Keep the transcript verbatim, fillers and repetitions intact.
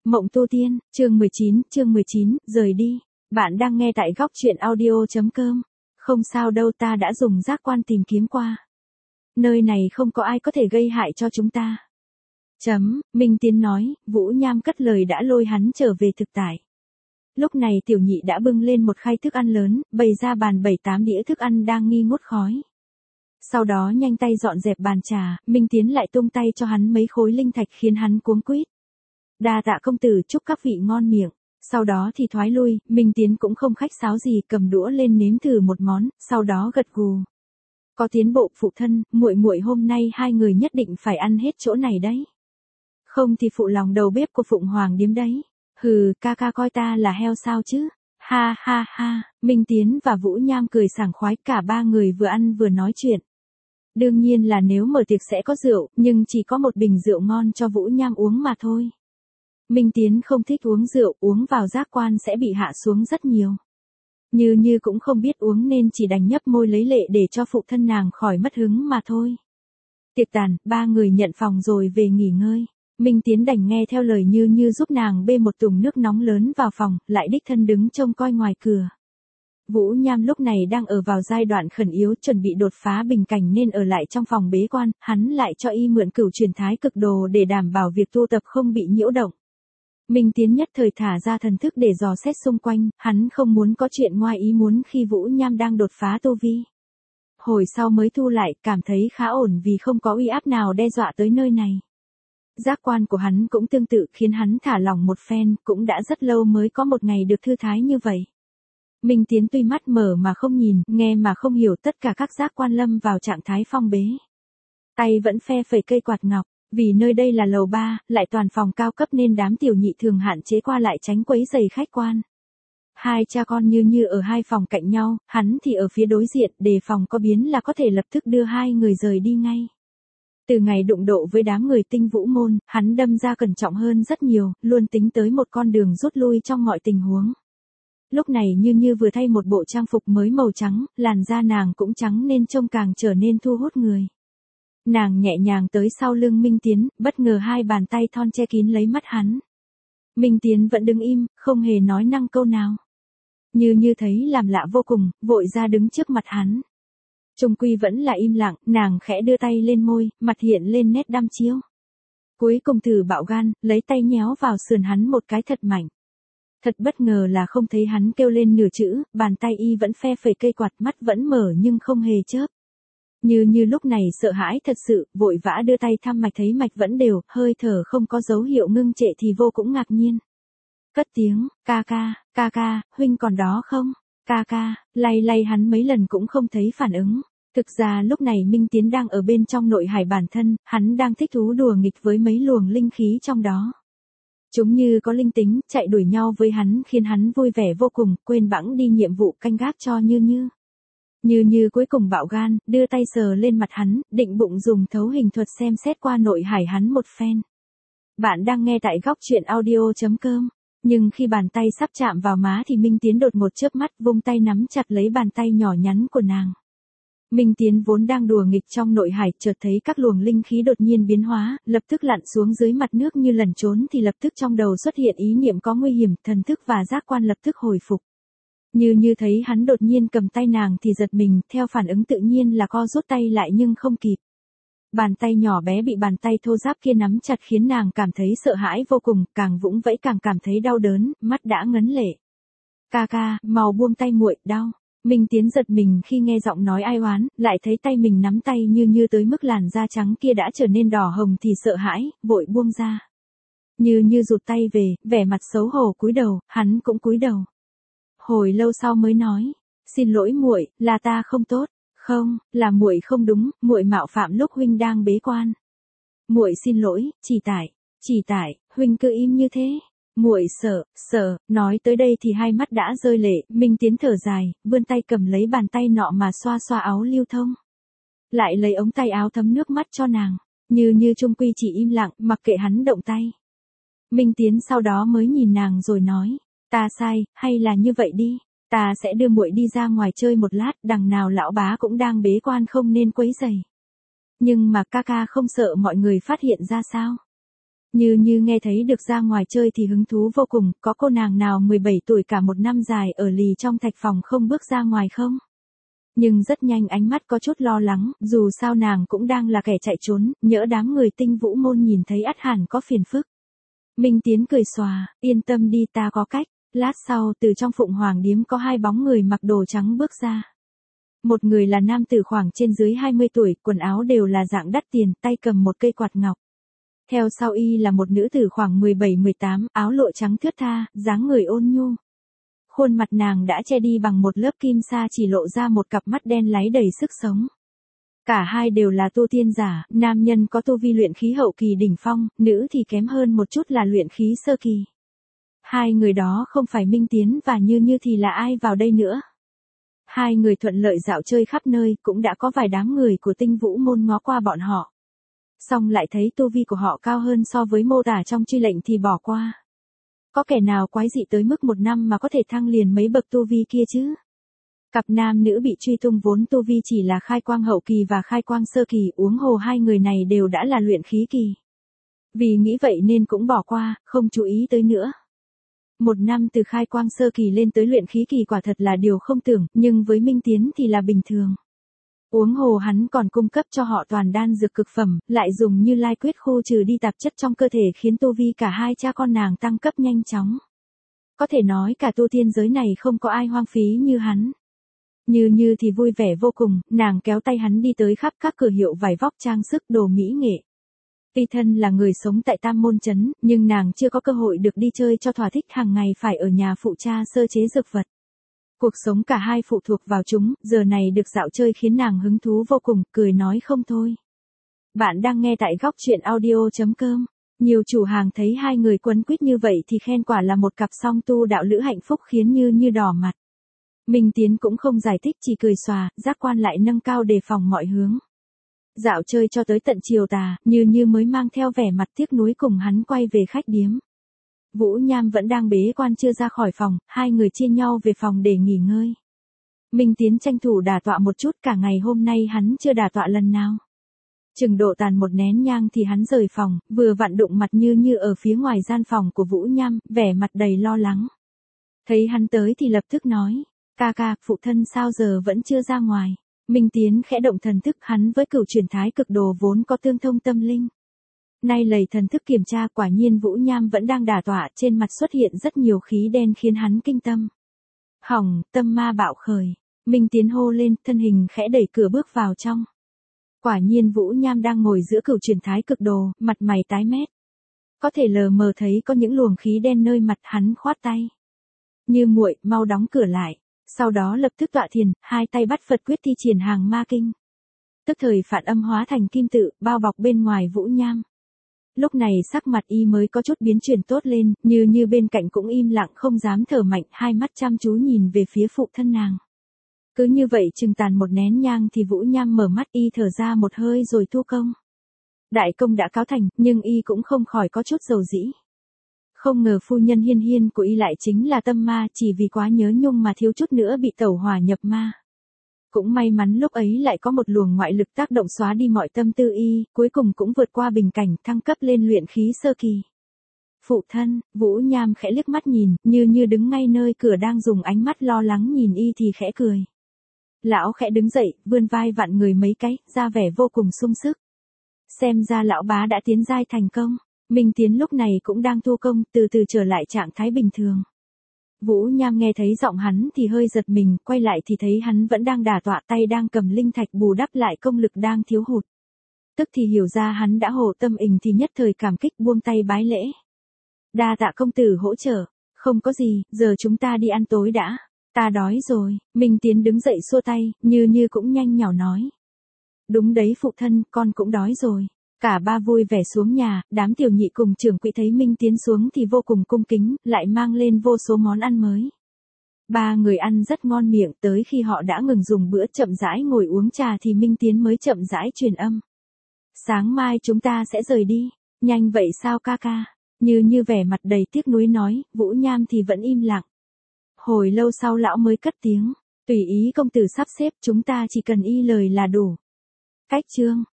Mộng tu tiên, chương mười chín, chương mười chín, rời đi. Bạn đang nghe tại góc truyện audio.com. Không sao đâu, ta đã dùng giác quan tìm kiếm qua. Nơi này không có ai có thể gây hại cho chúng ta. Chấm, Minh Tiến nói, Vũ Nham cất lời đã lôi hắn trở về thực tại. Lúc này tiểu nhị đã bưng lên một khay thức ăn lớn, bày ra bàn bảy tám đĩa thức ăn đang nghi ngút khói. Sau đó nhanh tay dọn dẹp bàn trà, Minh Tiến lại tung tay cho hắn mấy khối linh thạch khiến hắn cuống quýt. Đa tạ công tử, chúc các vị ngon miệng. Sau đó thì thoái lui, Minh Tiến cũng không khách sáo gì, cầm đũa lên nếm thử một món, sau đó gật gù. Có tiến bộ phụ thân, muội muội hôm nay hai người nhất định phải ăn hết chỗ này đấy. Không thì phụ lòng đầu bếp của Phụng Hoàng điếm đấy. Hừ, ca ca coi ta là heo sao chứ? Ha ha ha, Minh Tiến và Vũ Nham cười sảng khoái, cả ba người vừa ăn vừa nói chuyện. Đương nhiên là nếu mở tiệc sẽ có rượu, nhưng chỉ có một bình rượu ngon cho Vũ Nham uống mà thôi. Minh Tiến không thích uống rượu, uống vào giác quan sẽ bị hạ xuống rất nhiều. Như Như cũng không biết uống nên chỉ đành nhấp môi lấy lệ để cho phụ thân nàng khỏi mất hứng mà thôi. Tiệc tàn, ba người nhận phòng rồi về nghỉ ngơi. Minh Tiến đành nghe theo lời Như Như giúp nàng bê một thùng nước nóng lớn vào phòng, lại đích thân đứng trông coi ngoài cửa. Vũ Nham lúc này đang ở vào giai đoạn khẩn yếu, chuẩn bị đột phá bình cảnh nên ở lại trong phòng bế quan, hắn lại cho y mượn cửu truyền thái cực đồ để đảm bảo việc tu tập không bị nhiễu động. Minh Tiến nhất thời thả ra thần thức để dò xét xung quanh, hắn không muốn có chuyện ngoài ý muốn khi Vũ Nham đang đột phá tu vi. Hồi sau mới thu lại, cảm thấy khá ổn vì không có uy áp nào đe dọa tới nơi này. Giác quan của hắn cũng tương tự khiến hắn thả lỏng một phen, cũng đã rất lâu mới có một ngày được thư thái như vậy. Minh Tiến tuy mắt mở mà không nhìn, nghe mà không hiểu, tất cả các giác quan lâm vào trạng thái phong bế. Tay vẫn phe phẩy cây quạt ngọc, vì nơi đây là lầu ba, lại toàn phòng cao cấp nên đám tiểu nhị thường hạn chế qua lại tránh quấy rầy khách quan. Hai cha con Như Như ở hai phòng cạnh nhau, hắn thì ở phía đối diện, đề phòng có biến là có thể lập tức đưa hai người rời đi ngay. Từ ngày đụng độ với đám người Tinh Vũ môn, hắn đâm ra cẩn trọng hơn rất nhiều, luôn tính tới một con đường rút lui trong mọi tình huống. Lúc này Như Như vừa thay một bộ trang phục mới màu trắng, làn da nàng cũng trắng nên trông càng trở nên thu hút người. Nàng nhẹ nhàng tới sau lưng Minh Tiến, bất ngờ hai bàn tay thon che kín lấy mắt hắn. Minh Tiến vẫn đứng im, không hề nói năng câu nào. Như Như thấy làm lạ vô cùng, vội ra đứng trước mặt hắn. Trung quy vẫn là im lặng, nàng khẽ đưa tay lên môi, mặt hiện lên nét đăm chiêu. Cuối cùng thử bạo gan, lấy tay nhéo vào sườn hắn một cái thật mạnh. Thật bất ngờ là không thấy hắn kêu lên nửa chữ, bàn tay y vẫn phe phẩy cây quạt, mắt vẫn mở nhưng không hề chớp. Như Như lúc này sợ hãi thật sự, vội vã đưa tay thăm mạch, thấy mạch vẫn đều, hơi thở không có dấu hiệu ngưng trệ thì vô cũng ngạc nhiên. Cất tiếng, ca ca, ca ca, huynh còn đó không? Ca ca, lay lay hắn mấy lần cũng không thấy phản ứng. Thực ra lúc này Minh Tiến đang ở bên trong nội hải bản thân, hắn đang thích thú đùa nghịch với mấy luồng linh khí trong đó. Chúng như có linh tính, chạy đuổi nhau với hắn khiến hắn vui vẻ vô cùng, quên bẵng đi nhiệm vụ canh gác cho Như Như. Như Như cuối cùng bạo gan, đưa tay sờ lên mặt hắn, định bụng dùng thấu hình thuật xem xét qua nội hải hắn một phen. Bạn đang nghe tại góc truyện audio.com. Nhưng khi bàn tay sắp chạm vào má thì Minh Tiến đột một chớp mắt, vung tay nắm chặt lấy bàn tay nhỏ nhắn của nàng. Minh Tiến vốn đang đùa nghịch trong nội hải, chợt thấy các luồng linh khí đột nhiên biến hóa, lập tức lặn xuống dưới mặt nước như lẩn trốn, thì lập tức trong đầu xuất hiện ý niệm có nguy hiểm, thần thức và giác quan lập tức hồi phục. Như Như thấy hắn đột nhiên cầm tay nàng thì giật mình, theo phản ứng tự nhiên là co rút tay lại nhưng không kịp. Bàn tay nhỏ bé bị bàn tay thô ráp kia nắm chặt khiến nàng cảm thấy sợ hãi vô cùng, càng vũng vẫy càng cảm thấy đau đớn, mắt đã ngấn lệ. Ca ca, mau buông tay muội, đau. Minh Tiến giật mình khi nghe giọng nói ai oán, lại thấy tay mình nắm tay Như Như tới mức làn da trắng kia đã trở nên đỏ hồng thì sợ hãi, vội buông ra. Như Như rụt tay về, vẻ mặt xấu hổ cúi đầu, hắn cũng cúi đầu. Hồi lâu sau mới nói, xin lỗi muội, là ta không tốt. Không, là muội không đúng, muội mạo phạm lúc huynh đang bế quan. Muội xin lỗi, chỉ tại, chỉ tại, huynh cứ im như thế. Muội sợ, sợ, nói tới đây thì hai mắt đã rơi lệ, Minh Tiến thở dài, vươn tay cầm lấy bàn tay nọ mà xoa xoa áo lưu thông. Lại lấy ống tay áo thấm nước mắt cho nàng, Như Như trung quy chỉ im lặng, mặc kệ hắn động tay. Minh Tiến sau đó mới nhìn nàng rồi nói, ta sai, hay là như vậy đi. Ta sẽ đưa muội đi ra ngoài chơi một lát, đằng nào lão bá cũng đang bế quan không nên quấy rầy. Nhưng mà ca ca không sợ mọi người phát hiện ra sao? Như Như nghe thấy được ra ngoài chơi thì hứng thú vô cùng, có cô nàng nào mười bảy tuổi cả một năm dài ở lì trong thạch phòng không bước ra ngoài không? Nhưng rất nhanh ánh mắt có chút lo lắng, dù sao nàng cũng đang là kẻ chạy trốn, nhỡ đám người Tinh Vũ môn nhìn thấy ắt hẳn có phiền phức. Minh Tiến cười xòa, yên tâm đi ta có cách. Lát sau từ trong Phụng Hoàng điếm có hai bóng người mặc đồ trắng bước ra. Một người là nam tử khoảng trên dưới hai mươi tuổi, quần áo đều là dạng đắt tiền, tay cầm một cây quạt ngọc. Theo sau y là một nữ tử khoảng mười bảy mười tám, áo lụa trắng thướt tha, dáng người ôn nhu. Khuôn mặt nàng đã che đi bằng một lớp kim sa chỉ lộ ra một cặp mắt đen láy đầy sức sống. Cả hai đều là tu tiên giả, nam nhân có tu vi luyện khí hậu kỳ đỉnh phong, nữ thì kém hơn một chút là luyện khí sơ kỳ. Hai người đó không phải Minh Tiến và Như Như thì là ai vào đây nữa. Hai người thuận lợi dạo chơi khắp nơi, cũng đã có vài đám người của Tinh Vũ môn ngó qua bọn họ. Xong lại thấy tu vi của họ cao hơn so với mô tả trong truy lệnh thì bỏ qua. Có kẻ nào quái dị tới mức một năm mà có thể thăng liền mấy bậc tu vi kia chứ? Cặp nam nữ bị truy tung vốn tu vi chỉ là khai quang hậu kỳ và khai quang sơ kỳ, huống hồ hai người này đều đã là luyện khí kỳ. Vì nghĩ vậy nên cũng bỏ qua, không chú ý tới nữa. Một năm từ khai quang sơ kỳ lên tới luyện khí kỳ quả thật là điều không tưởng, nhưng với Minh Tiến thì là bình thường. Huống hồ hắn còn cung cấp cho họ toàn đan dược cực phẩm, lại dùng Như Lai quyết khu trừ đi tạp chất trong cơ thể khiến tu vi cả hai cha con nàng tăng cấp nhanh chóng. Có thể nói cả tu tiên giới này không có ai hoang phí như hắn. Như Như thì vui vẻ vô cùng, nàng kéo tay hắn đi tới khắp các cửa hiệu vải vóc trang sức đồ mỹ nghệ. Tuy thân là người sống tại Tam Môn Trấn, nhưng nàng chưa có cơ hội được đi chơi cho thỏa thích, hàng ngày phải ở nhà phụ cha sơ chế dược vật. Cuộc sống cả hai phụ thuộc vào chúng, giờ này được dạo chơi khiến nàng hứng thú vô cùng, cười nói không thôi. Bạn đang nghe tại góc truyện audio chấm com. Nhiều chủ hàng thấy hai người quấn quýt như vậy thì khen quả là một cặp song tu đạo lữ hạnh phúc khiến Như Như đỏ mặt. Minh Tiến cũng không giải thích, chỉ cười xòa, giác quan lại nâng cao đề phòng mọi hướng. Dạo chơi cho tới tận chiều tà, Như Như mới mang theo vẻ mặt tiếc nuối cùng hắn quay về khách điếm. Vũ Nham vẫn đang bế quan chưa ra khỏi phòng, hai người chia nhau về phòng để nghỉ ngơi. Minh Tiến tranh thủ đả tọa một chút, cả ngày hôm nay hắn chưa đả tọa lần nào. Chừng độ tàn một nén nhang thì hắn rời phòng, vừa vặn đụng mặt Như Như ở phía ngoài gian phòng của Vũ Nham, vẻ mặt đầy lo lắng. Thấy hắn tới thì lập tức nói, ca ca, phụ thân sao giờ vẫn chưa ra ngoài. Minh Tiến khẽ động thần thức, hắn với cửu chuyển thái cực đồ vốn có tương thông tâm linh. Nay lầy thần thức kiểm tra, quả nhiên Vũ Nham vẫn đang đả tọa, trên mặt xuất hiện rất nhiều khí đen khiến hắn kinh tâm. Hỏng, tâm ma bạo khởi. Minh Tiến hô lên, thân hình khẽ đẩy cửa bước vào trong. Quả nhiên Vũ Nham đang ngồi giữa cửu chuyển thái cực đồ, mặt mày tái mét. Có thể lờ mờ thấy có những luồng khí đen nơi mặt, hắn khoát tay. Như muội, mau đóng cửa lại. Sau đó lập tức tọa thiền, hai tay bắt Phật quyết thi triển hàng ma kinh. Tức thời phản âm hóa thành kim tự, bao bọc bên ngoài Vũ Nham. Lúc này sắc mặt y mới có chút biến chuyển tốt lên, Như Như bên cạnh cũng im lặng không dám thở mạnh, hai mắt chăm chú nhìn về phía phụ thân nàng. Cứ như vậy chừng tàn một nén nhang thì Vũ Nham mở mắt, y thở ra một hơi rồi thu công. Đại công đã cáo thành, nhưng y cũng không khỏi có chút dầu dĩ. Không ngờ phu nhân Hiên Hiên của y lại chính là tâm ma, chỉ vì quá nhớ nhung mà thiếu chút nữa bị tẩu hỏa nhập ma. Cũng may mắn lúc ấy lại có một luồng ngoại lực tác động xóa đi mọi tâm tư y, cuối cùng cũng vượt qua bình cảnh thăng cấp lên luyện khí sơ kỳ. Phụ thân, Vũ Nham khẽ liếc mắt nhìn, Như Như đứng ngay nơi cửa đang dùng ánh mắt lo lắng nhìn y thì khẽ cười. Lão khẽ đứng dậy, vươn vai vặn người mấy cái, ra vẻ vô cùng sung sức. Xem ra lão bá đã tiến giai thành công. Minh Tiến lúc này cũng đang thu công, từ từ trở lại trạng thái bình thường. Vũ Nham nghe thấy giọng hắn thì hơi giật mình, quay lại thì thấy hắn vẫn đang đả tọa, tay đang cầm linh thạch bù đắp lại công lực đang thiếu hụt. Tức thì hiểu ra hắn đã hộ tâm ình thì nhất thời cảm kích buông tay bái lễ. Đa tạ công tử hỗ trợ, không có gì, giờ chúng ta đi ăn tối đã. Ta đói rồi. Minh Tiến đứng dậy xua tay, Như Như cũng nhanh nhảu nói. Đúng đấy phụ thân, con cũng đói rồi. Cả ba vui vẻ xuống nhà, đám tiểu nhị cùng trưởng quỹ thấy Minh Tiến xuống thì vô cùng cung kính, lại mang lên vô số món ăn mới. Ba người ăn rất ngon miệng, tới khi họ đã ngừng dùng bữa chậm rãi ngồi uống trà thì Minh Tiến mới chậm rãi truyền âm. Sáng mai chúng ta sẽ rời đi. Nhanh vậy sao ca ca? Như Như vẻ mặt đầy tiếc nuối nói, Vũ Nham thì vẫn im lặng. Hồi lâu sau lão mới cất tiếng, tùy ý công tử sắp xếp, chúng ta chỉ cần y lời là đủ. Cách chương